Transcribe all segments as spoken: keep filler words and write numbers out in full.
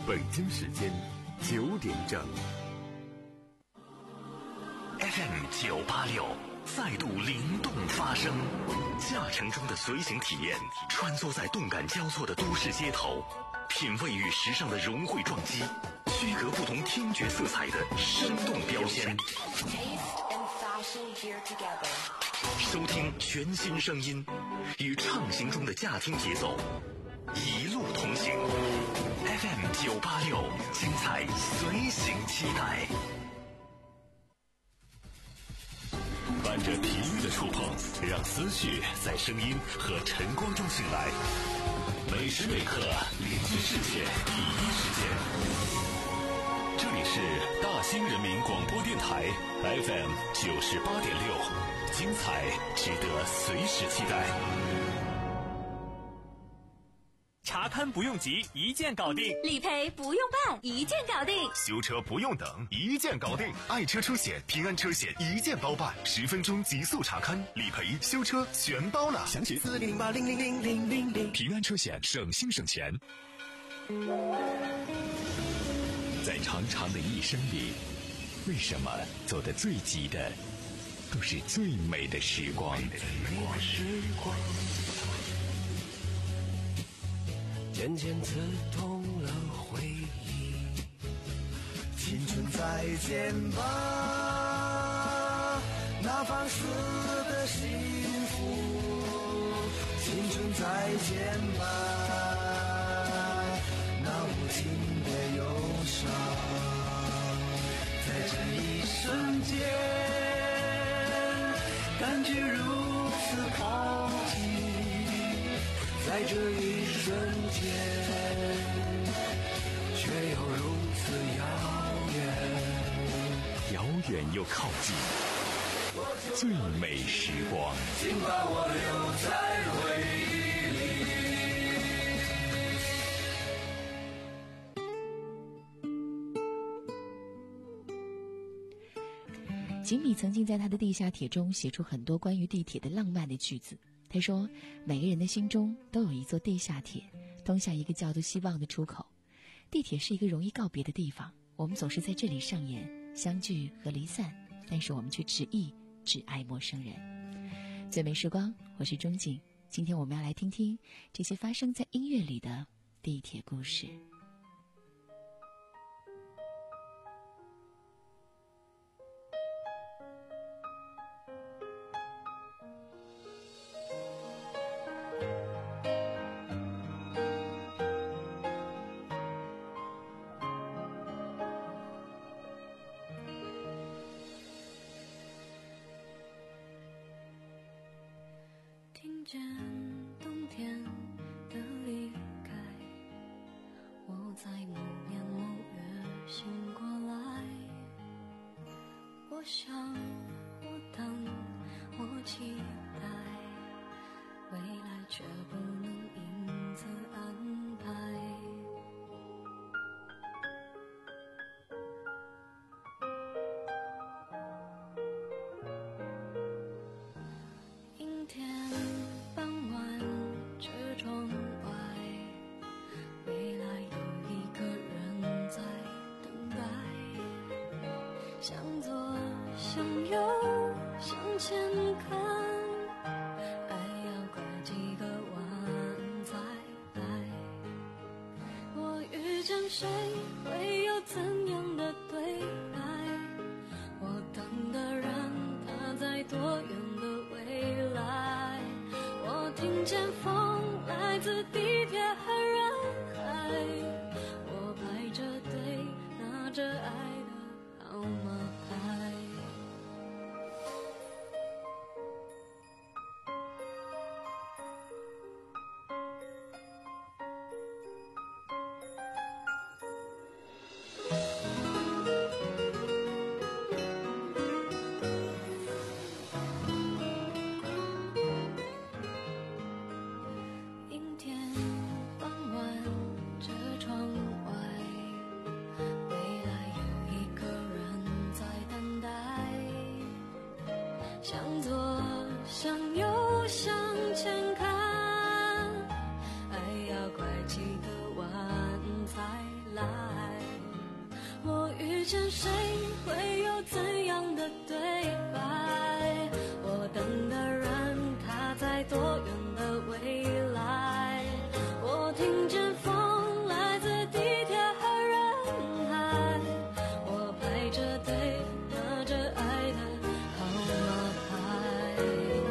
北京时间九点整。 F M 九八六再度灵动发声，驾乘中的随行体验，穿梭在动感交错的都市街头，品味与时尚的融汇撞击，区隔不同听觉色彩的生动标签。收听全新声音，与畅行中的驾听节奏一路同行。F M 九八六，精彩随行期待。伴着体育的触碰，让思绪在声音和晨光中醒来。每时每刻，领据世界第一时间。这里是大兴人民广播电台 F M 九十八点六，精彩值得随时期待。 查勘不用急，一键搞定； 理赔不用办，一键搞定； 修车不用等，一键搞定。爱车出险，平安车险一键包办，十分钟极速查勘，理赔、修车全包了。 详情四零零八零零零零零零。 平安车险，省心省钱。在长长的一生里，为什么走得最急的都是最美的时光？ 渐渐刺痛了回忆，青春再见吧，那放肆的幸福，青春再见吧，那无情的忧伤，在这一瞬间感觉如此靠近，在这一瞬间却又如此遥远， 遥远又靠近，最美时光， 请把我留在回忆里。锦鲤曾经在他的地下铁中写出很多关于地铁的浪漫的句子。他说，每个人的心中都有一座地下铁，通向一个叫做希望的出口。地铁是一个容易告别的地方，我们总是在这里上演相聚和离散，但是我们却执意只爱陌生人。最美时光，我是钟景，今天我们要来听听这些发生在音乐里的地铁故事。 听见冬天的离开，我在某年某月醒过来。我想，我等，我期待，未来却不能因此安排。向前看，爱要拐几个弯才来。我遇见谁，会有怎样的对待？我等的人，他在多远的未来？我听见风来自地铁和人海，我排着队，拿着爱的号码牌。来见谁会有怎样的对白，我等的人他在多远的未来，我听见风来自地铁和人海，我排着队拿着爱的号码牌，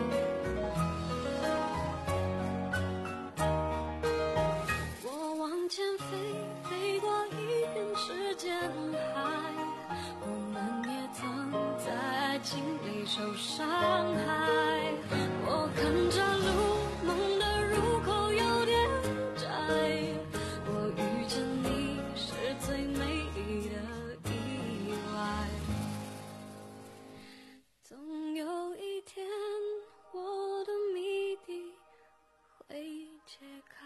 我往前飞，飞过一片时间海，我们也曾在爱情里受伤害，我看着路梦的入口有点窄，我遇见你是最美丽的意外，总有一天我的谜底会解开。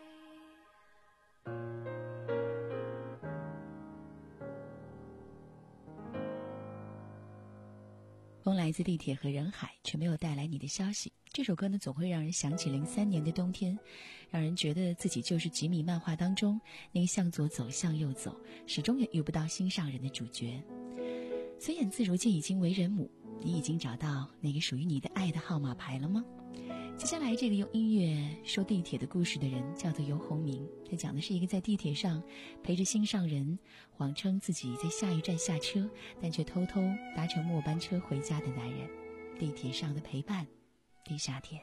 风来自地铁和人海，却没有带来你的消息。这首歌呢，总会让人想起零三年的冬天，让人觉得自己就是吉米漫画当中那个向左走向右走，始终也遇不到心上人的主角。孙燕姿如今已经为人母，你已经找到那个属于你的爱的号码牌了吗？接下来这个用音乐说地铁的故事的人叫做游鸿明，他讲的是一个在地铁上陪着心上人，谎称自己在下一站下车，但却偷偷搭乘末班车回家的男人。地铁上的陪伴，地下铁。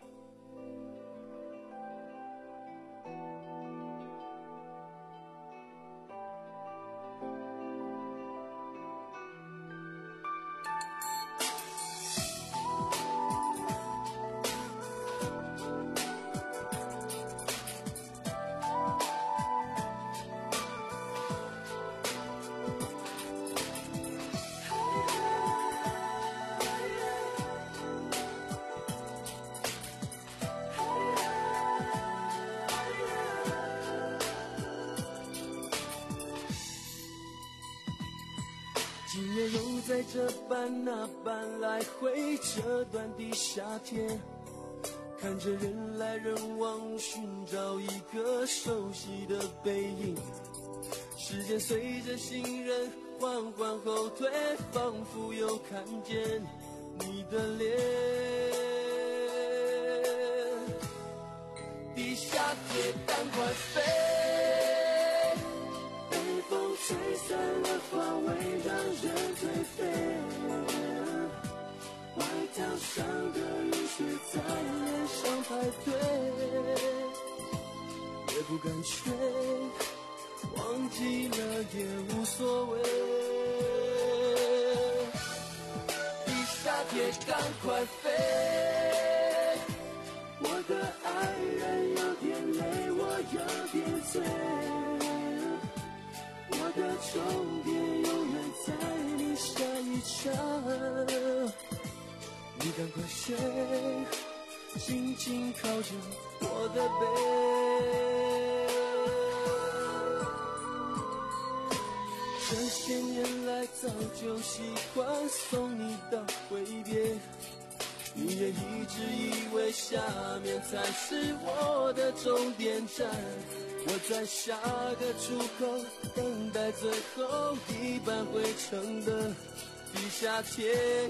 今夜又在这般那般来回这段的夏天，看着人来人往，寻找一个熟悉的背影。时间随着行人缓缓后退，仿佛又看见你的脸。地下铁赶快飞，被风吹散了花味，让人颓废。外套上的雨水在脸上排队，也不敢吹，忘记了也无所谓。地下铁赶快飞，我的爱人有点累，我有点醉，我的终点永远在你下一站。你赶快睡，轻轻靠近我的背。这些年来早就习惯送你到挥别，你也一直以为下面才是我的终点站。我在下个出口等待最后一班回程的地下铁。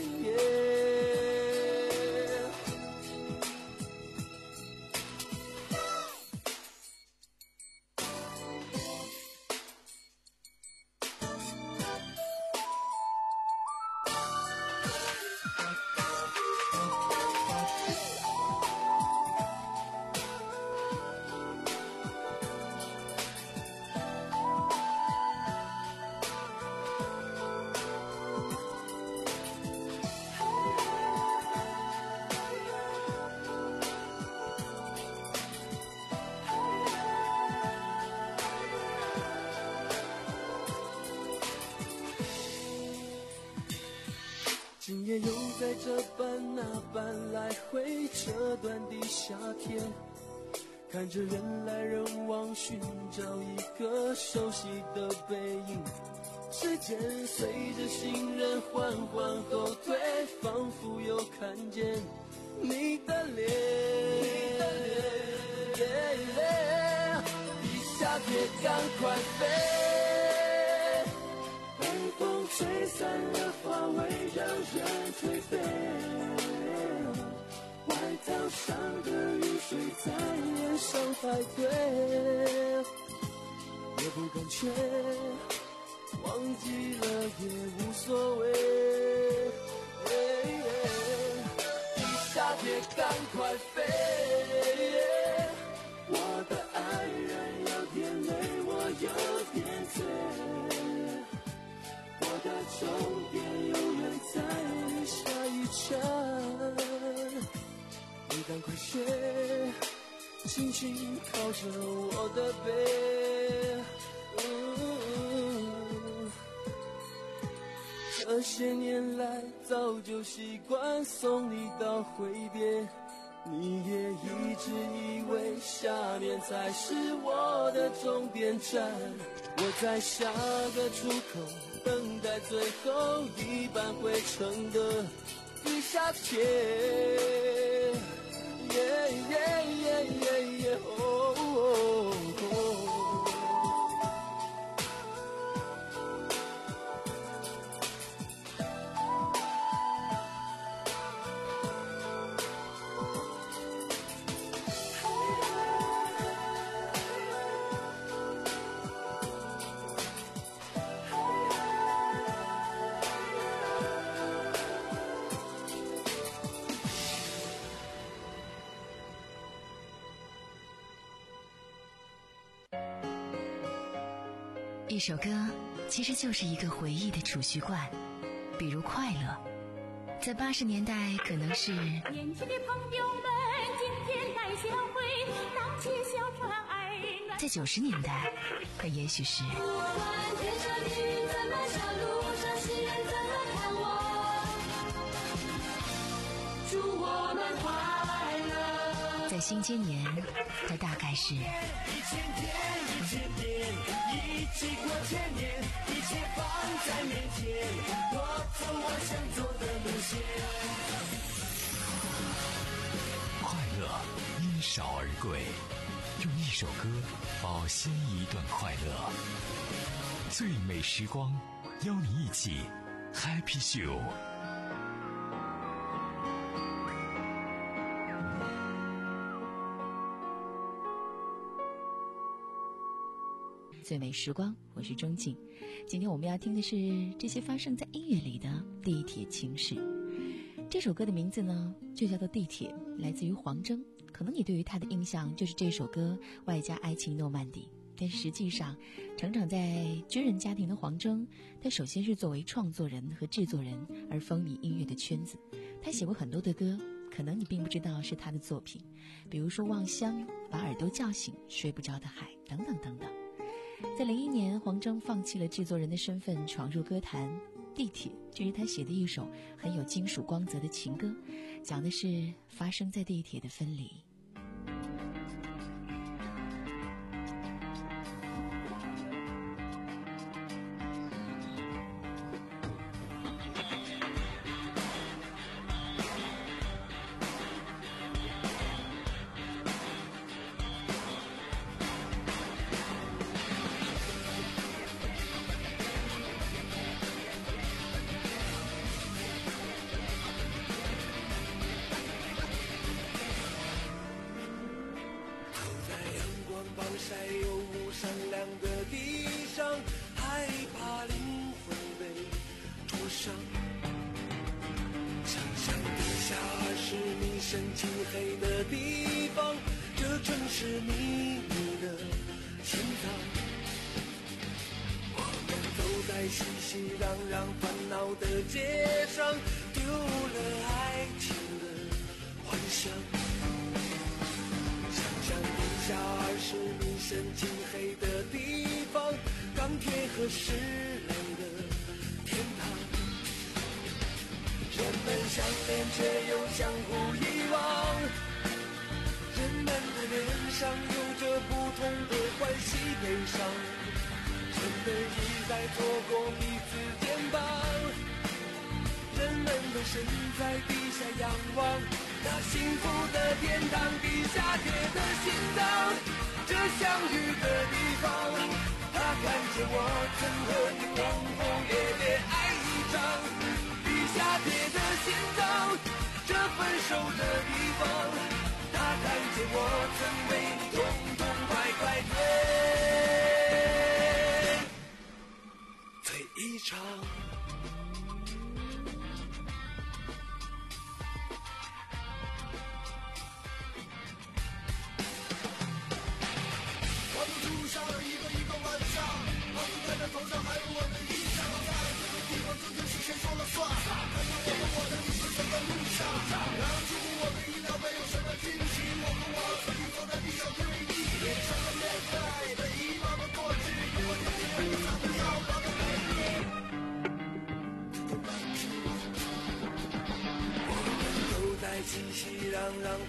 今夜又在这般那般来回这段的夏天，看着人来人往，寻找一个熟悉的背影。时间随着行人缓缓后退，仿佛又看见你的脸。地下铁赶快飞，被风吹才对，也不敢缺，忘记了也无所谓。夏天赶快飞，我的爱人有点累，我有点醉，我的终点永远在下一站，你赶快学，轻轻靠着我的背。这些年来早就习惯送你到挥别，你也一直以为下面才是我的终点站。我在下个出口等待最后一班回程的地下铁。耶耶耶耶耶哦哦哦。 一首歌其实就是一个回忆的储蓄罐，比如快乐，在八十年代可能是年轻的朋友们今天来相会，荡起小船爱暖。 在九十年代它也许是不管天上的云怎么笑，路上行人怎么看我，祝我们快乐。 在新千年它大概是一千天一千天一起过千年，一切放在面前，我走我想走的路线。 快乐因少而贵，用一首歌保鲜一段快乐。最美时光，邀你一起 Happy Show。 最美时光，我是钟静。今天我们要听的是这些发生在音乐里的地铁情事。这首歌的名字呢就叫做地铁，来自于黄征。可能你对于他的印象就是这首歌外加爱情诺曼底，但实际上成长在军人家庭的黄征，他首先是作为创作人和制作人而风靡音乐的圈子。他写过很多的歌，可能你并不知道是他的作品，比如说《望乡》、《把耳朵叫醒》、《睡不着的海》等等等等。在零一年，黄征放弃了制作人的身份，闯入歌坛。地铁就是他写的一首很有金属光泽的情歌，讲的是发生在地铁的分离。 晒又闪亮的地上，害怕灵魂被灼伤。想象地下二十米深漆黑的地方，这正是秘密的天堂。我们走在熙熙攘攘烦恼的街上，丢了爱情的幻想。下二十米深漆黑的地方，钢铁和石垒的天堂。人们相恋却又相互遗忘，人们的脸上有着不同的欢喜悲伤，人们一再错过彼此肩膀，人们都身在地下仰望那幸福的天堂。地下铁的心脏，这相遇的地方，他看见我曾和你轰轰烈烈爱一场。地下铁的心脏，这分手的地方，他看见我曾为你痛痛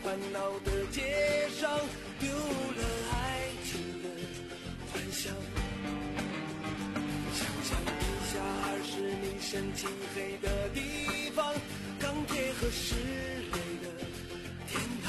烦恼的街上，丢了爱情的幻想。想象地下二十米深漆黑的地方，钢铁和石类的天堂。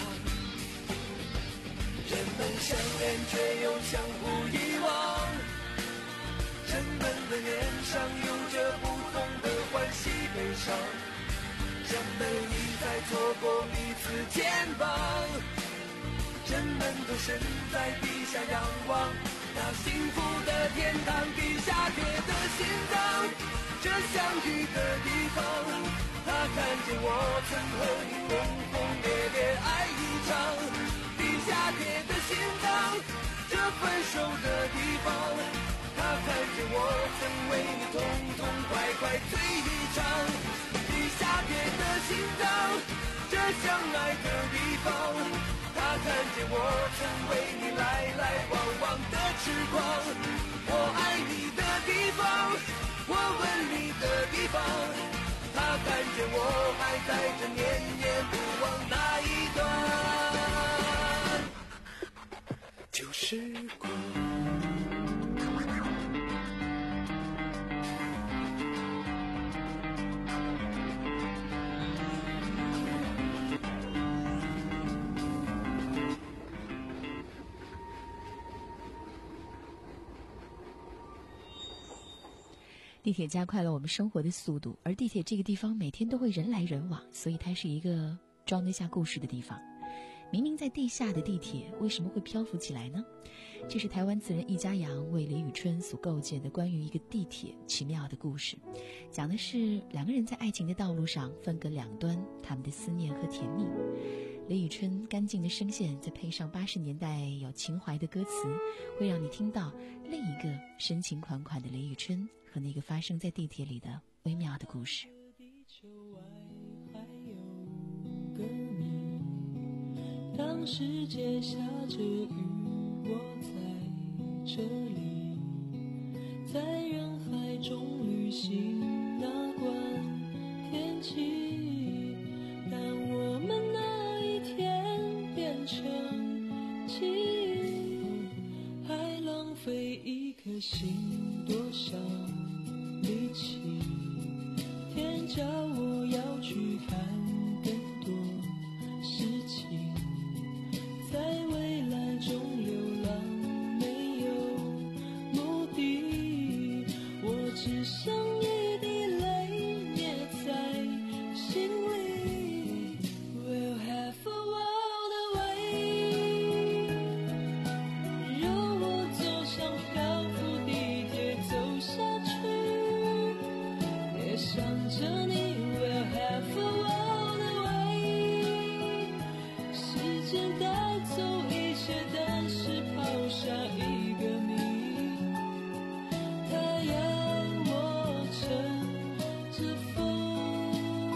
人们相恋却又相互遗忘，人们的脸上有着不同的欢喜悲伤，人们一再错过彼此肩膀，人们都身在地下仰望那幸福的天堂。地下铁的心脏，这相遇的地方，他看见我曾和你轰轰烈烈爱一场。地下铁的心脏，这分手的地方，他看见我曾为你痛痛快快醉一场。地下铁的心脏，这相爱的地方，他看见我曾为你来来往往的痴狂。我爱你的地方，我吻你的地方，他看见我还在这念念不忘那一段旧时光。 地铁加快了我们生活的速度，而地铁这个地方每天都会人来人往，所以它是一个装得下故事的地方。明明在地下的地铁为什么会漂浮起来呢？这是台湾词人易家扬为李宇春所构建的关于一个地铁奇妙的故事，讲的是两个人在爱情的道路上分隔两端，他们的思念和甜蜜。李宇春干净的声线再配上八十年代有情怀的歌词，会让你听到另一个深情款款的李宇春和那个发生在地铁里的微妙的故事。 地球外还有个你，当世界下着雨，我在这里，在人海中旅行，哪管天气，当我们那一天变成记忆，还浪费一颗心多少力气，天叫我要去看更多事情，在未来中流浪没有目的，我只剩一滴泪捏在心里。 We'll have a world away， 让我走上漂浮地铁走下去，也想着你。 We'll have a world away， 时间带走一切，但是抛下一个谜，它要我乘着风，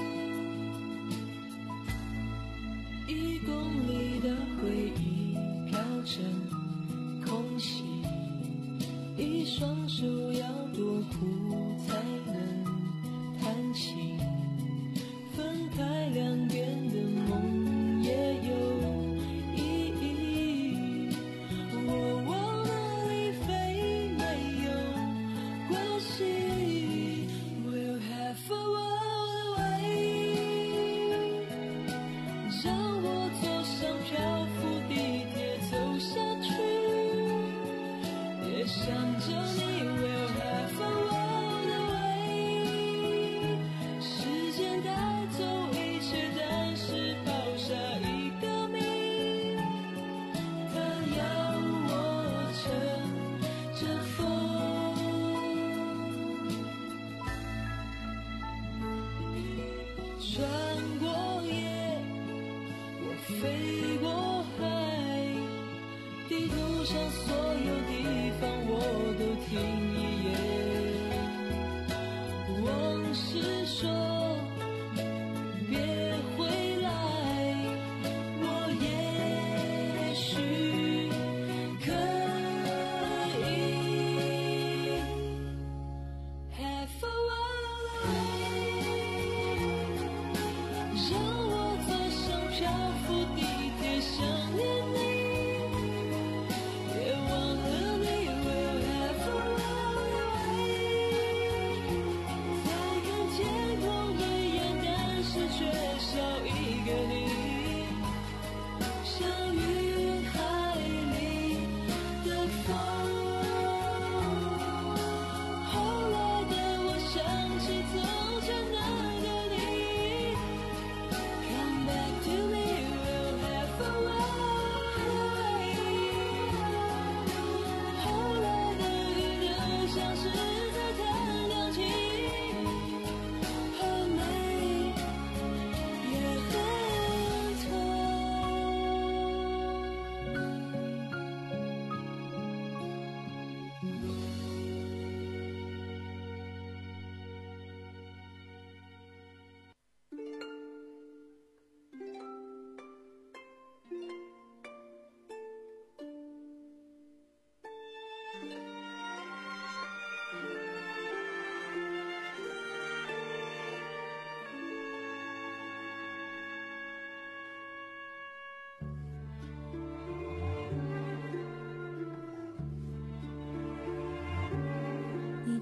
一公里的回忆飘成空气，一双手要多苦才能弹起，分开两边的梦也有意义，我往哪里飞没有关系。 We'll have a world away， 让我坐上漂浮地铁走下去，也想着你。 We'll have a world away， 时间带走一切，但是抛下一个谜，它要我乘着风，穿过夜，我飞过海，地图上所有地方我都听一眼，往事说别回来，我也许可以 have a world away， 让我坐上漂浮地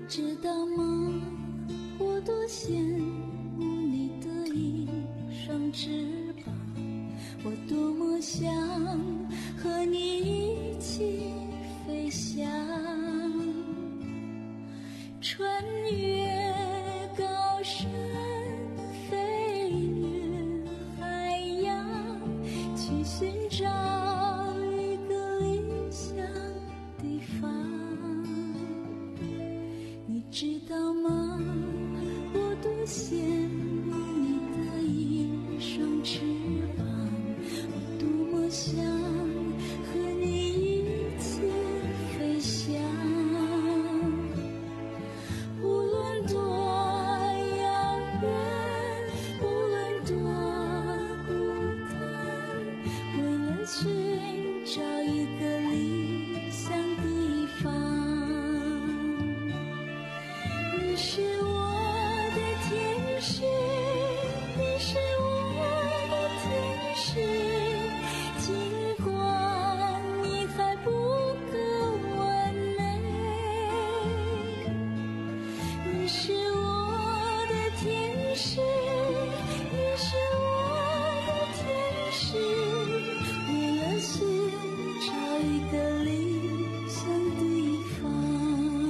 知道吗？我多羡慕你的一双翅膀，我多么想和你一起飞翔，穿越高山，飞越海洋，去寻找一个理想地方。你知道吗？我多羡慕你的一双翅膀，我多么想和你一起飞翔。无论多遥远，无论多孤单，为了寻找一个理想地方。你是我的天使，你是我的天使，尽管你还不够完美。你是我的天使，你是我的天使，为了寻找一个理想地方。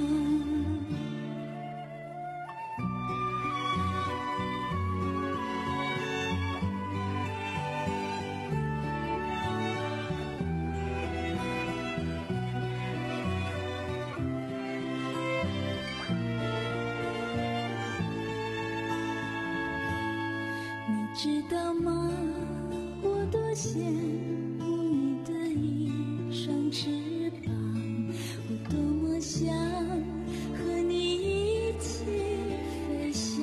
你知道吗？我多羡慕你的一双翅膀，我多么想和你一起飞翔。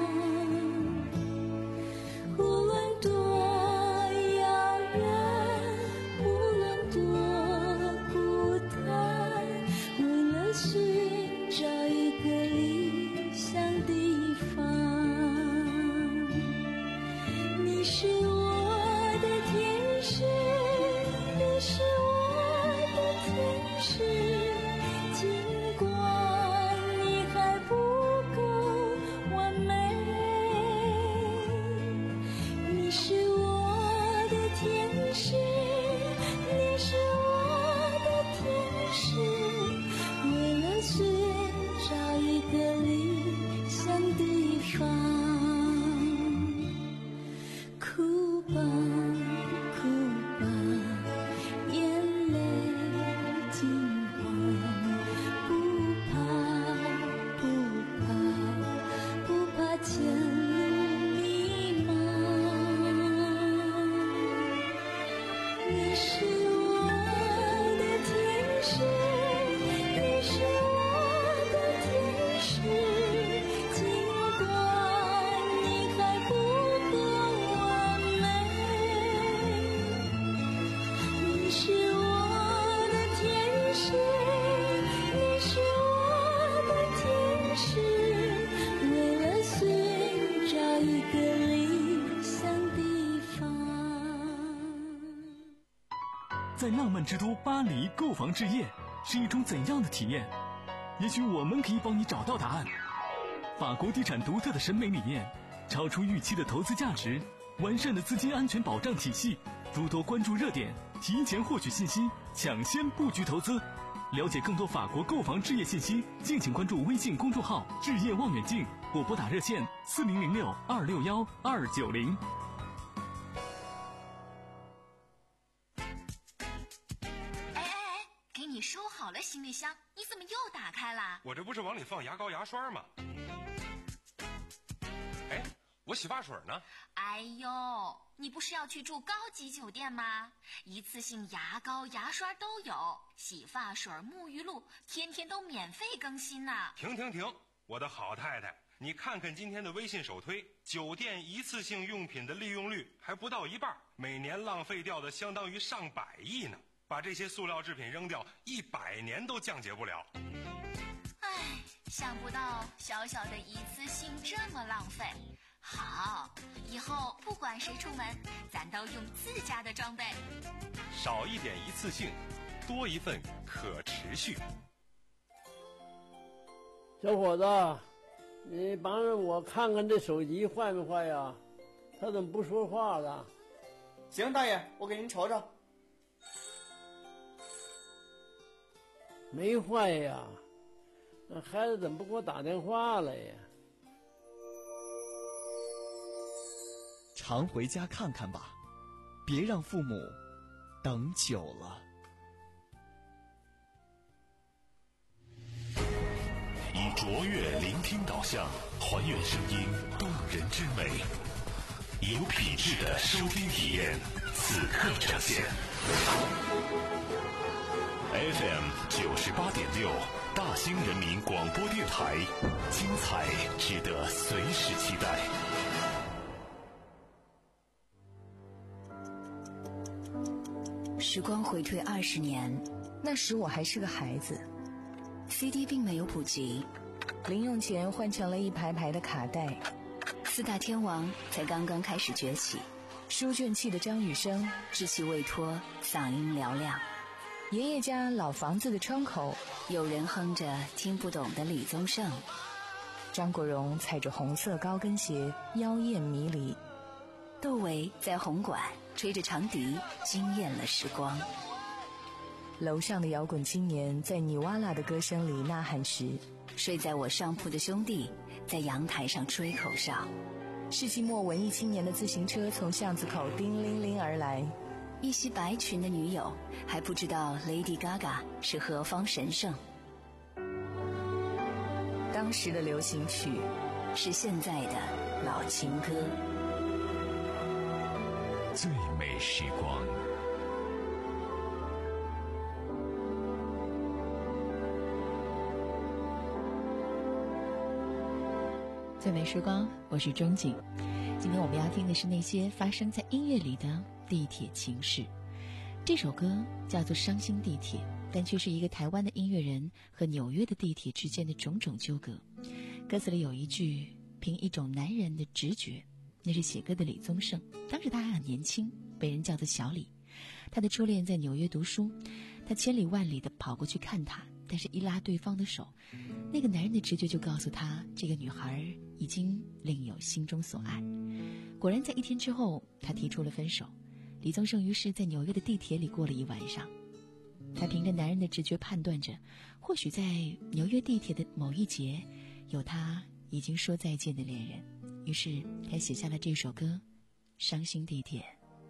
无论多遥远，无论多孤单，为了寻找一个理想地方。你是我的天使，你是我的天使，尽管你还不够完美。你是我的天使，你是我的天使，为了寻找一个理想地方。哭吧，哭吧，眼泪尽忘，不怕，不怕，不怕前路迷茫。你是我的天使，你是我的天使，尽管你还不够完美。你是我的天使，你是我的天使，为了寻找一个理想地方。 在浪漫之都巴黎购房置业是一种怎样的体验？也许我们可以帮你找到答案。法国地产独特的审美理念，超出预期的投资价值，完善的资金安全保障体系，诸多关注热点，提前获取信息，抢先布局投资。了解更多法国购房置业信息，敬请关注微信公众号置业望远镜，或拨打热线四零零六二六幺二九零。 收好了行李箱，你怎么又打开了？ 我这不是往里放牙膏牙刷吗？哎，我洗发水呢？ 哎呦，你不是要去住高级酒店吗？一次性牙膏牙刷都有，洗发水沐浴露天天都免费更新呢。 停停停，我的好太太，你看看今天的微信首推，酒店一次性用品的利用率还不到一半，每年浪费掉的相当于上百亿呢。把这些塑料制品扔掉，一百年都降解不了。 唉，想不到小小的一次性这么浪费。好，以后不管谁出门，咱都用自家的装备。 少一点一次性，多一份可持续。 小伙子，你帮着我看看这手机坏没坏呀？他怎么不说话了？ 行，大爷，我给您瞅瞅。 没坏呀，那孩子怎么不给我打电话了呀？ 常回家看看吧，别让父母等久了。 以卓越聆听导向，还原声音动人之美，有品质的收听体验，此刻呈现。F M 九十八点六，大兴人民广播电台，精彩值得随时期待。 时光回退二十年，那时我还是个孩子。C D 并没有普及，零用钱换成了一排排的卡带。四大天王才刚刚开始崛起，书卷气的张雨生稚气未脱，嗓音嘹亮。爷爷家老房子的窗口，有人哼着听不懂的李宗盛。张国荣踩着红色高跟鞋，妖艳迷离。窦唯在红馆吹着长笛，惊艳了时光。楼上的摇滚青年在尼瓦拉的歌声里呐喊时，睡在我上铺的兄弟在阳台上吹口哨。世纪末文艺青年的自行车从巷子口叮铃铃而来，一袭白裙的女友还不知道 Lady Gaga 是何方神圣。当时的流行曲是现在的老情歌。 最美时光， 最美时光，我是钟景。今天我们要听的是那些发生在音乐里的地铁情事。这首歌叫做《伤心地铁》，但却是一个台湾的音乐人和纽约的地铁之间的种种纠葛。歌词里有一句凭一种男人的直觉，那是写歌的李宗盛。当时他还很年轻，被人叫做小李。他的初恋在纽约读书，他千里万里地跑过去看他，但是一拉对方的手，那个男人的直觉就告诉他，这个女孩已经另有心中所爱。果然在一天之后，他提出了分手。李宗盛于是在纽约的地铁里过了一晚上。他凭着男人的直觉判断着，或许在纽约地铁的某一节，有他已经说再见的恋人。于是他写下了这首歌《伤心地铁》。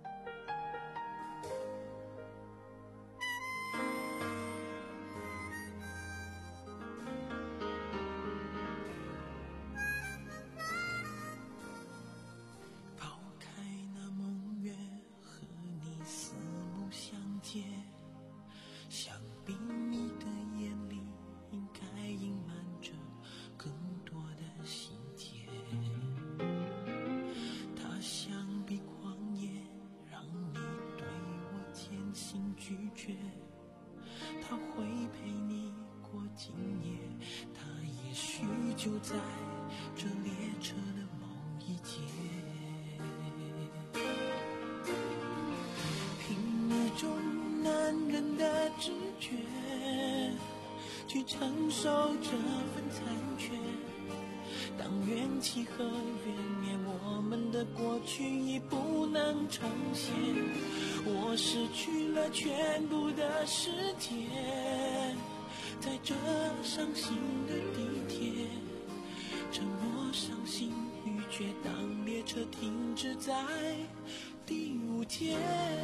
就在这列车的某一节，凭一种男人的直觉去承受这份残缺。当怨气和怨念，我们的过去已不能重现。我失去了全部的世界，在这伤心的地铁，沉默、伤心、欲绝，当列车停止在第五节。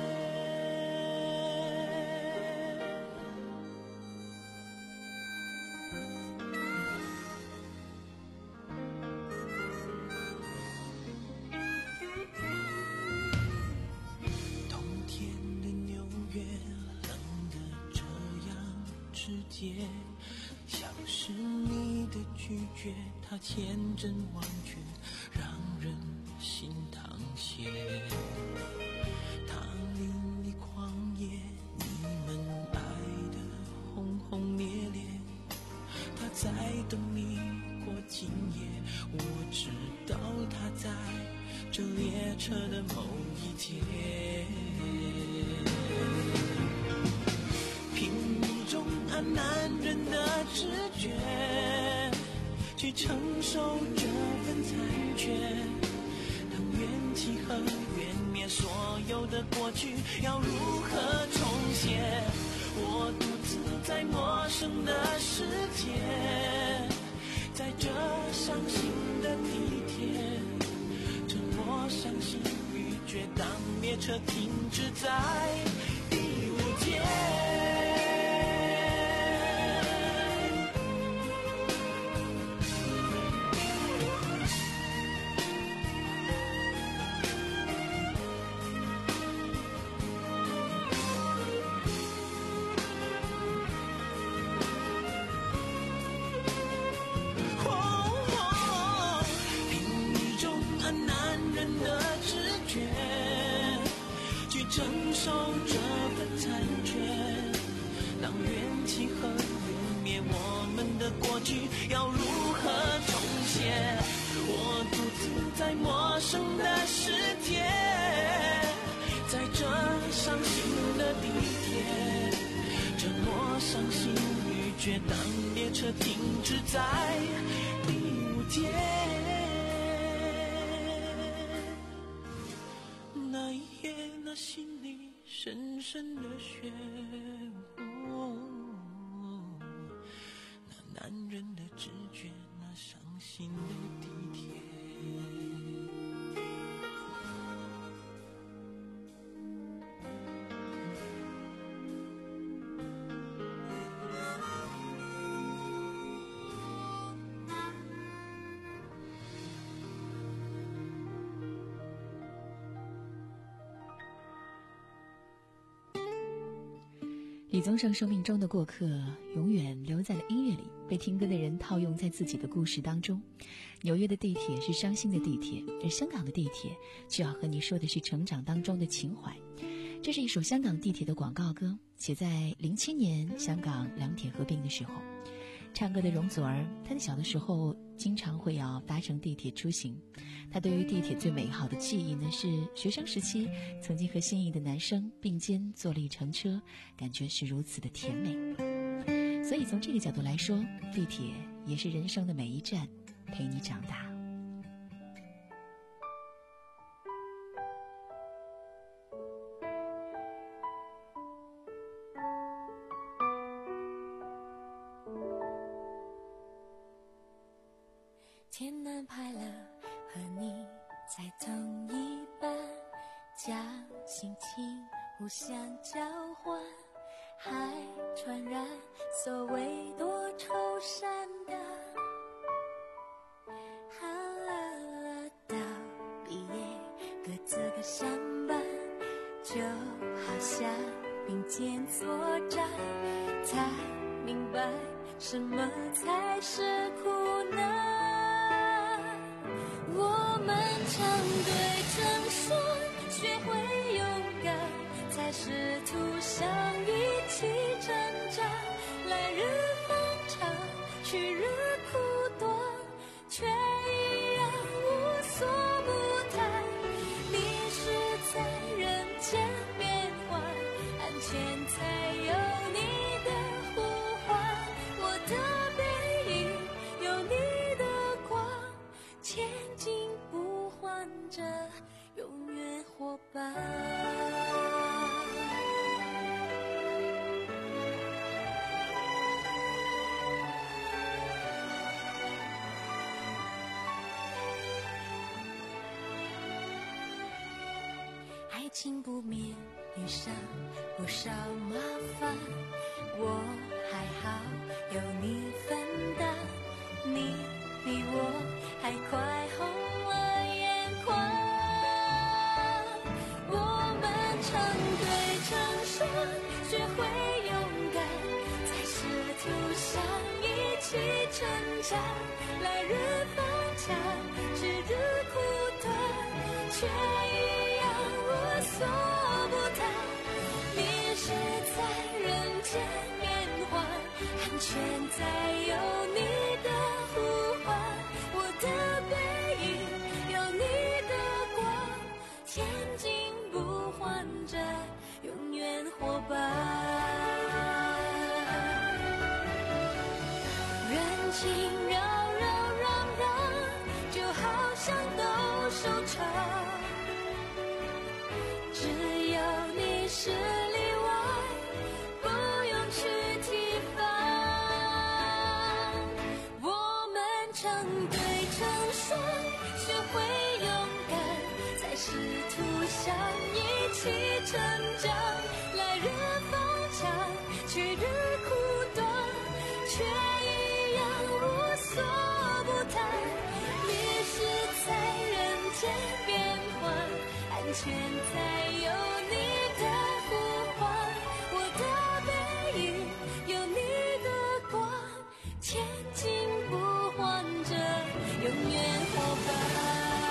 冬天的纽约，冷得这样直接，像是你的拒绝，它千真万确，让人心淌血。它淋漓狂野，你们爱的轰轰烈烈，他在等你过今夜。我知道他在这列车的某一节，凭一种男人的直觉去承受这份残缺。当缘起和缘灭，所有的过去要如何重写？我独自在陌生的世界，在这伤心的地铁，沉默伤心欲绝，当列车停止在第五节。承受这份残缺，当缘起和缘灭，我们的过去要如何重写？我独自在陌生的世界，在这伤心的地铁，沉默伤心欲绝，当列车停止在第五节。那一夜，那心里深深的漩涡，那男人的直觉，那伤心的地铁。 李宗盛生命中的过客永远留在了音乐里，被听歌的人套用在自己的故事当中。纽约的地铁是伤心的地铁，而香港的地铁却要和你说的是成长当中的情怀。这是一首香港地铁的广告歌，写在零七年香港两铁合并的时候。唱歌的容祖儿，她的小的时候经常会要搭乘地铁出行。她对于地铁最美好的记忆呢，是学生时期曾经和心仪的男生并肩坐了一程车，感觉是如此的甜美。所以从这个角度来说，地铁也是人生的每一站，陪你长大。 天安排了和你在同一班，将心情互相交换，还传染所谓多愁善感。啊，到毕业各自各相伴，就好像并肩作战，才明白什么才是苦难。我们常对正说，学会勇敢，才试图相一起挣扎。来日方长，去日苦短，却一样无所不谈。你是在人间变幻，安全才有你的呼唤。我的背影有你的光，前进不换着永远伙伴。爱情不免遇上不少麻烦，我还好有你分担，你比我还快红了眼眶。我们常对正说，学会勇敢，才试图相一起成长。来日方长，去日苦短，却一样无所不谈。你是在人间变幻，安全在有你的呼唤。我的背影有你的光，前进不换着永远伙伴。人情绕绕相对成熟，学会勇敢，才试图想一起成长。来日方长，去日苦短，却一样无所不谈。也是在人间变幻，安全才有你的呼唤。我的背影有你的光，前进不换着永远伙伴。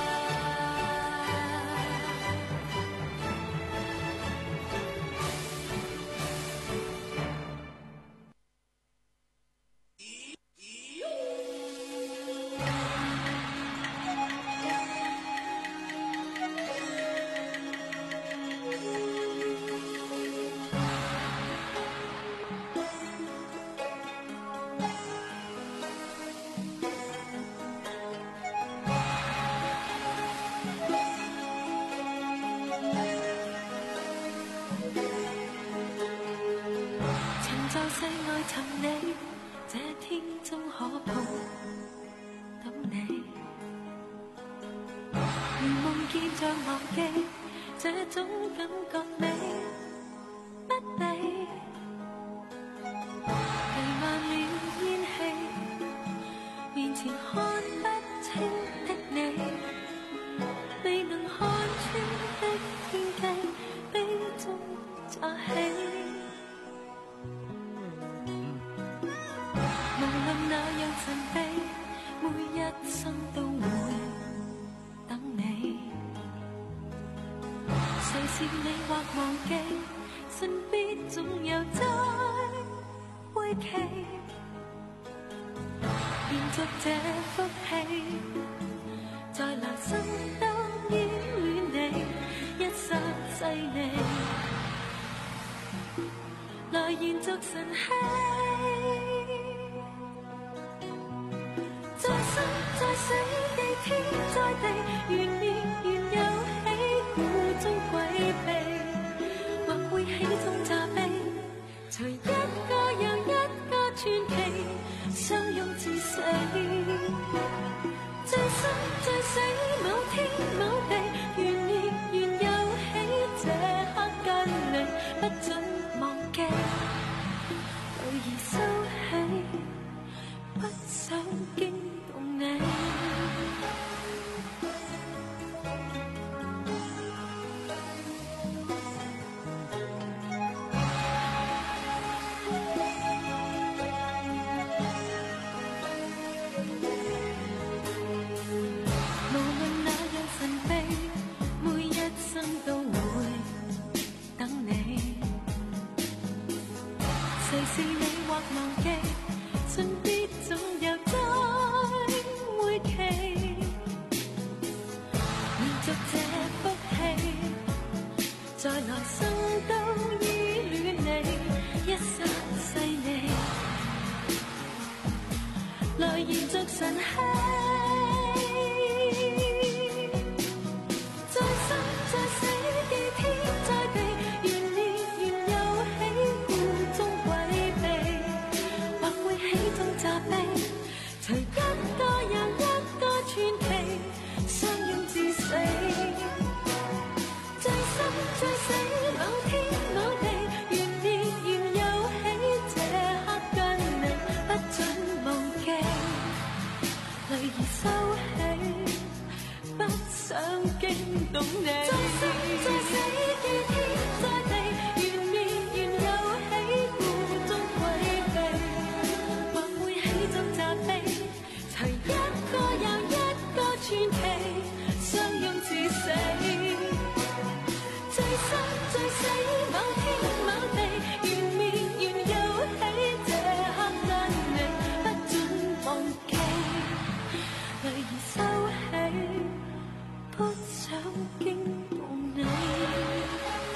寻你，这天终可碰到你。如梦见像忘記，這種感覺美不美？彌漫了煙氣，面前看不清的你，未能看穿的天機，悲中乍起。那樣神秘，每一生都會等你。誰是你或忘記，信必總有再會期。延續這福氣，在來生都依戀你，一生細膩。來延續神氣。在生在死，地天在地，緣滅緣有喜故中詭秘，或會喜中詐悲，隨一個又一個傳奇，相擁至死。在生在死，某天某地，緣滅緣有喜，這刻跟你不准忘記，淚兒收起，不想驚動你。無論那樣神秘，每一生都會等你。誰是你或忘記，信必總有再會期。延續這福氣，在來生都依戀你，一生細膩。來延續神氣。在生在死，地天在地，緣滅緣有喜故中詭秘，或會喜中詐悲，隨一個又一個傳奇，相擁至死。在生在死，某天某地，緣滅緣有喜，這刻跟你不准忘記，淚兒收起，不想驚動你。在生在死，地天在地，緣滅緣有喜故中詭秘，或會喜中詐悲，隨一個又一個傳奇，相擁至死。在生在死，某天某地，緣滅緣有喜，這刻跟你不准忘記，淚兒收起，不想驚動你。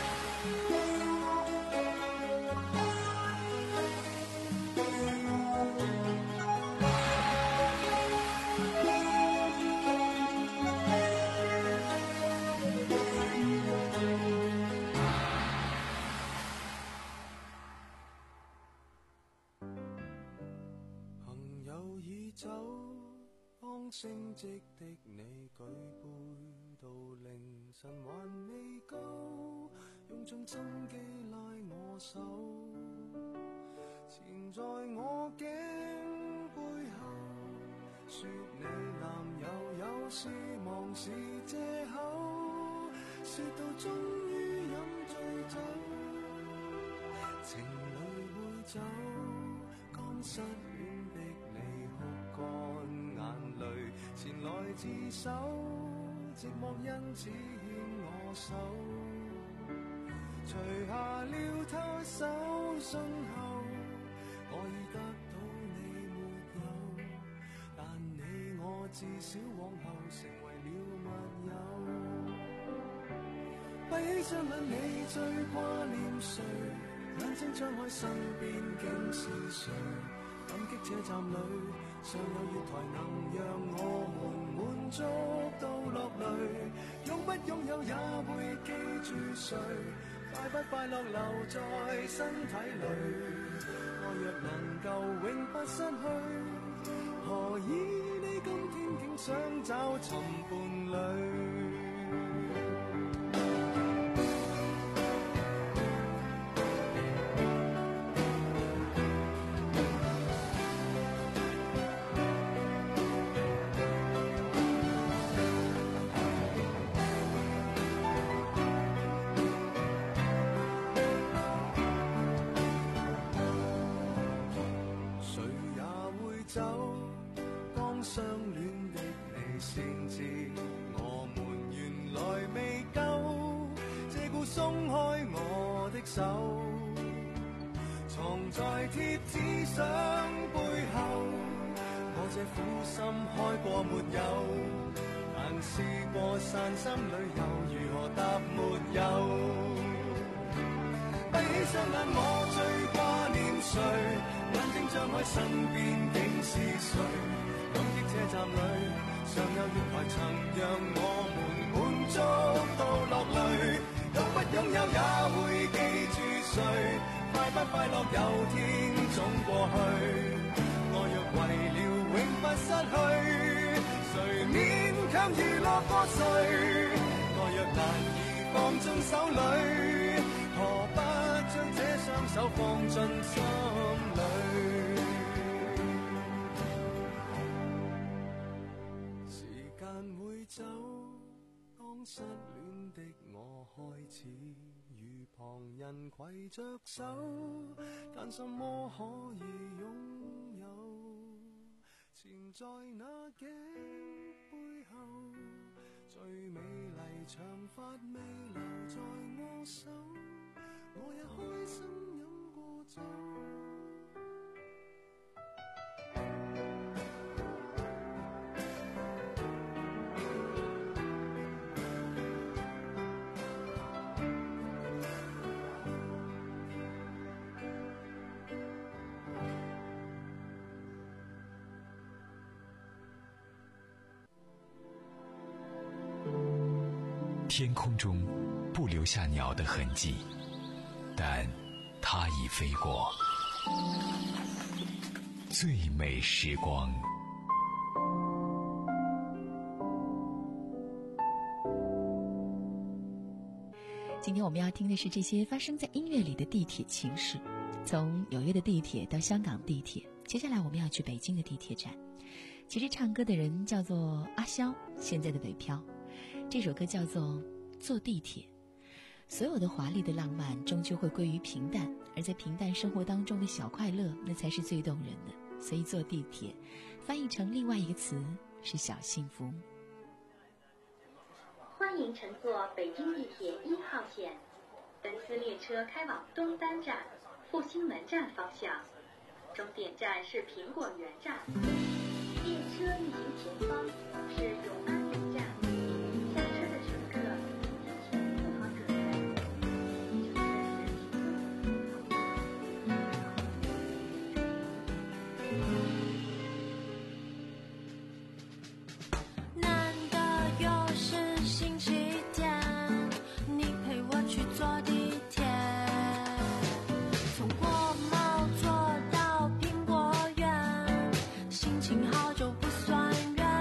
當升職的你舉杯到凌晨還未夠，用盡心機拉我手，纏在我頸背後，說你男友有事忙是藉口，說到終於飲醉酒，情侶會走，剛失戀的你哭乾眼淚，前來自首，寂寞因此牽我手，除下了他手信後，我已得到你沒有，但你我至少往後成為了密友。閉起雙眼你最掛念誰？眼睛張開身邊竟是誰？感激這站裏尚有月台能讓我們滿足到落淚，擁不擁有也會記住誰？快不快樂留在身體裏，愛若能夠永不失去，何以你今天竟想找尋伴侶？手藏在貼紙相背後，我這苦心開過沒有，但試過散心旅遊，如何答沒有？閉起雙眼我最掛念誰？眼睛張開身邊竟是誰？感激這站裏尚有月台曾讓我們滿足到落淚，擁不擁有也會記住誰？快不快樂有天總過去，愛若為了永不失去，誰勉強娛樂過誰？愛若難以放進手裏，何不將這雙手放進心裏？時間會走，當失戀的我開始與旁人攜着手，但什麼可以擁有？纏在那頸背後，最美麗長髮未留在我手，我也開心飲過酒。 天空中不留下鸟的痕迹，但它已飞过。最美时光。 今天我们要听的是这些发生在音乐里的地铁情史，从纽约的地铁到香港地铁，接下来我们要去北京的地铁站。其实唱歌的人叫做阿萧，现在的北漂。这首歌叫做《坐地铁》。所有的华丽的浪漫终究会归于平淡，而在平淡生活当中的小快乐，那才是最动人的。所以坐地铁翻译成另外一个词是小幸福。 欢迎乘坐北京地铁一号线，本次列车开往东单站、复兴门站方向，终点站是苹果园站。列车运行前方是永安门站，下车的乘客提前做好准备。 难得又是星期天，你陪我去坐地铁，从国贸坐到苹果园，心情好就不算远。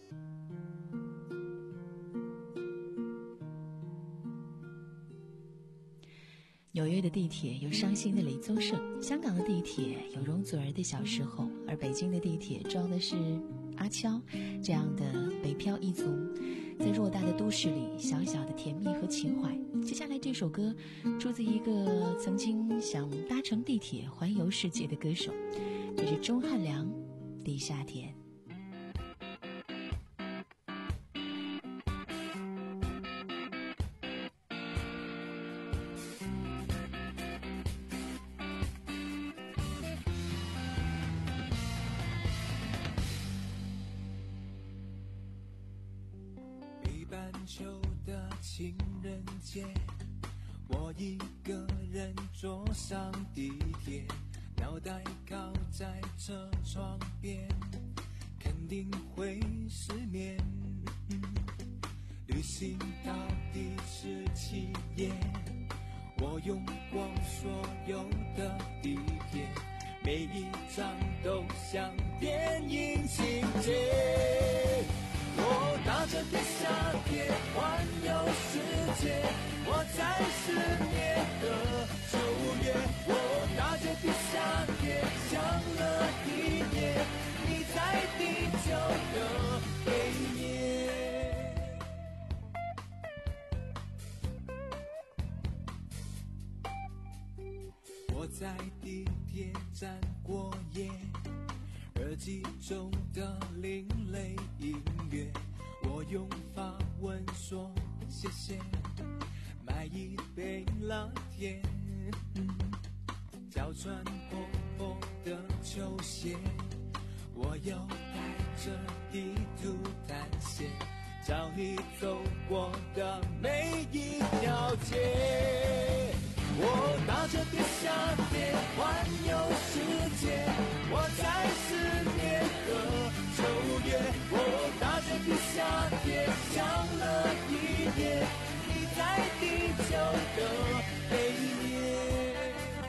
纽约的地铁有伤心的李宗盛，香港的地铁有容祖儿的小时候，而北京的地铁装的是阿悄这样的北漂一族，在偌大的都市里，小小的甜蜜和情怀。接下来这首歌出自一个曾经想搭乘地铁环游世界的歌手，这是钟汉良，《地下铁》。 秋的情人节，我一个人坐上地铁，脑袋靠在车窗边，肯定会失眠。旅行到第十七页，我用过所有的地铁，每一张都像电影情节。我搭着地下铁环游世界，我在失眠的九月，我搭着地下铁想了一夜，你在地球的背面。我在地铁站过夜，耳机中的另类音乐，我用法文说谢谢，买一杯拿铁，脚穿破破的球鞋，我要带着地图探险，找你走过的每一条街。我搭着地下铁环游世界，我在失眠的九月，我搭着地下铁想了一夜，你在地球的背面。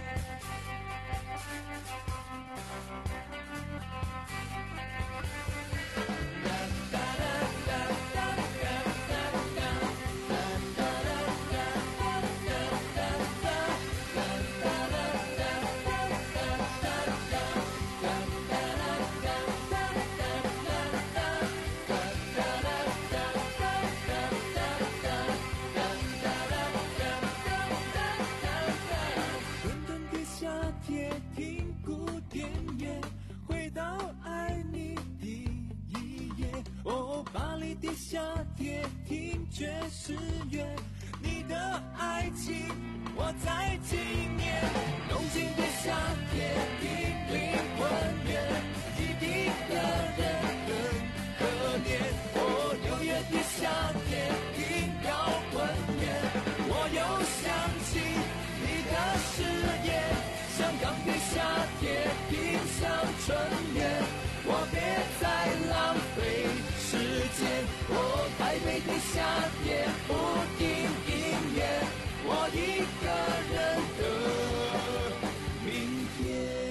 地下铁听爵士乐，你的爱情我在纪念。东京地下铁听灵魂乐，一定的人很可怜。我纽约地下铁听摇滚乐，我又想起你的誓言。香港地下铁听乡村乐，我别再浪费时间。我台北地下铁不听音乐，我一个人的明天。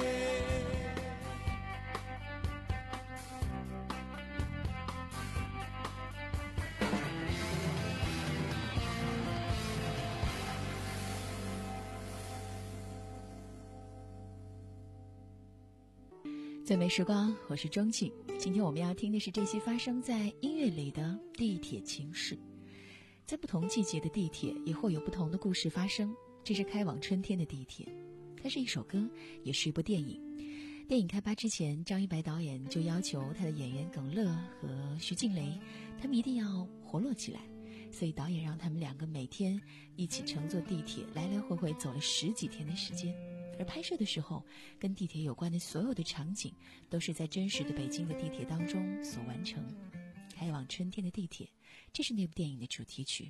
最美时光，我是钟庆。今天我们要听的是这些发生在音乐里的地铁情事。在不同季节的地铁也会有不同的故事发生。这是开往春天的地铁，它是一首歌，也是一部电影。电影开拍之前，张一白导演就要求他的演员耿乐和徐静蕾，他们一定要活络起来，所以导演让他们两个每天一起乘坐地铁来来回回走了十几天的时间。而拍摄的时候，跟地铁有关的所有的场景都是在真实的北京的地铁当中所完成。开往春天的地铁，这是那部电影的主题曲。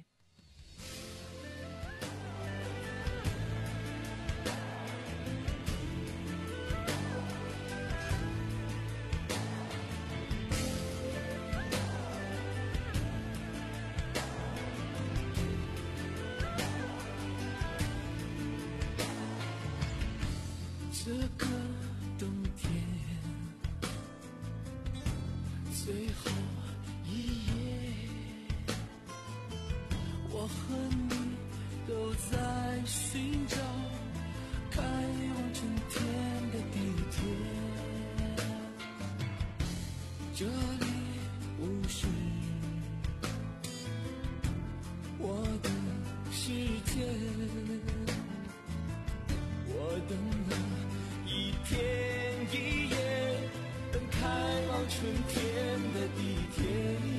这个冬天最后一我和你都在寻找开往春天的地铁，这里不是我的世界，我等了一天一夜，等开往春天的地铁。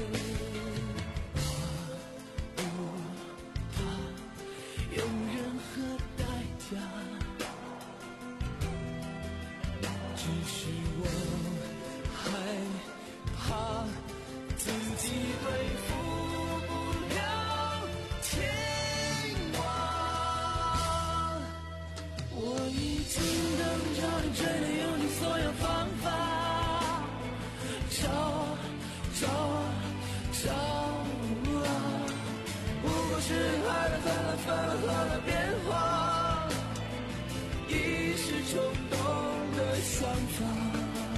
分了合了变化，一时冲动的想法。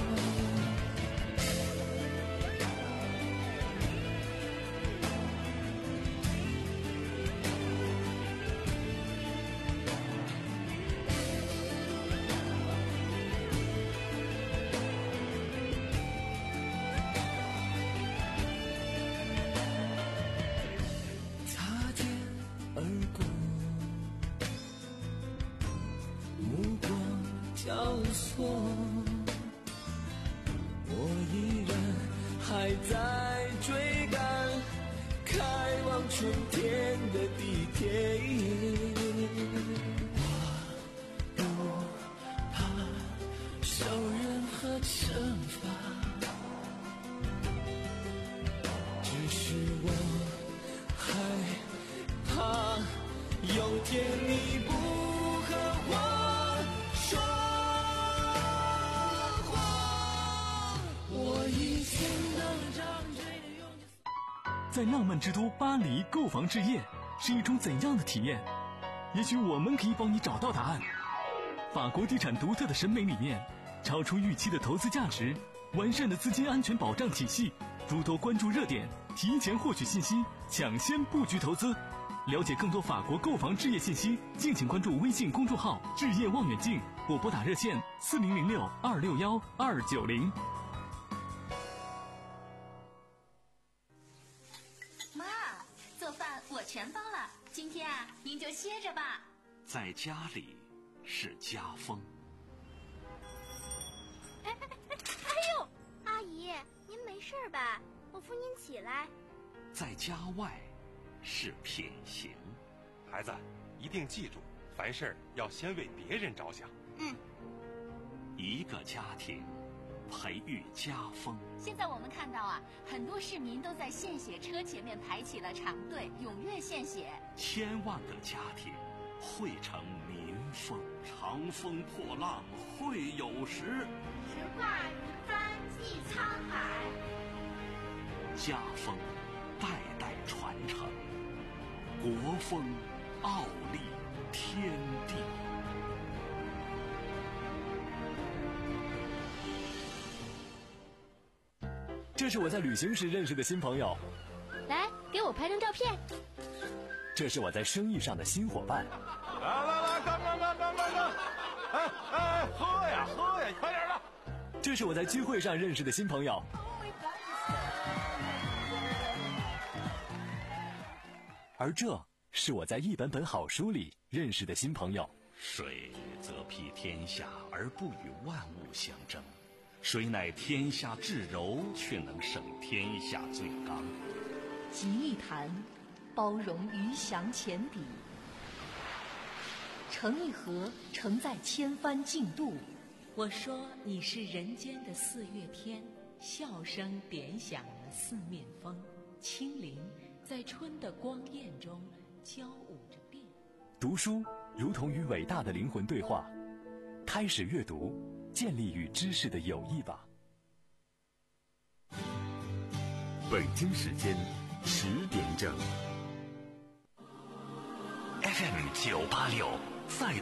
交错，我依然还在追赶开往春天的地铁，我不怕受任何惩罚，只是我害怕有天你不和我说在浪漫之都巴黎购房置业是一种怎样的体验？也许我们可以帮你找到答案。法国地产独特的审美理念，超出预期的投资价值，完善的资金安全保障体系，如多关注热点，提前获取信息，抢先布局投资。了解更多法国购房置业信息，敬请关注微信公众号置业望远镜，或拨打热线四零零六二六幺二九零。 全包了，今天啊，您就歇着吧。 在家里是家风。 哎哎哎！哎呦，阿姨，您没事吧？我扶您起来。 在家外是品行。 孩子，一定记住，凡事要先为别人着想。 嗯。 一个家庭培育家风。 现在我们看到啊，很多市民都在献血车前面排起了长队，踊跃献血。 千万个家庭汇成民风，长风破浪会有时。 直挂云帆济沧海。 家风代代传承，国风傲立天地。 这是我在旅行时认识的新朋友， 来给我拍张照片。 这是我在生意上的新伙伴。 来来来，干干干干干干！哎哎，喝呀喝呀，快点的！ 这是我在聚会上认识的新朋友。而这是我在一本本好书里认识的新朋友。 水则披天下而不与万物相争。谁乃天下至柔，却能胜天下最刚。 集一坛，包容鱼翔浅底；盛一盒，承载千帆竞渡。 我说你是人间的四月天，笑声点响了四面风，轻灵在春的光艳中交舞着变。 读书如同与伟大的灵魂对话，开始阅读，建立与知识的友谊吧。 北京时间十点整。F M 九八六，在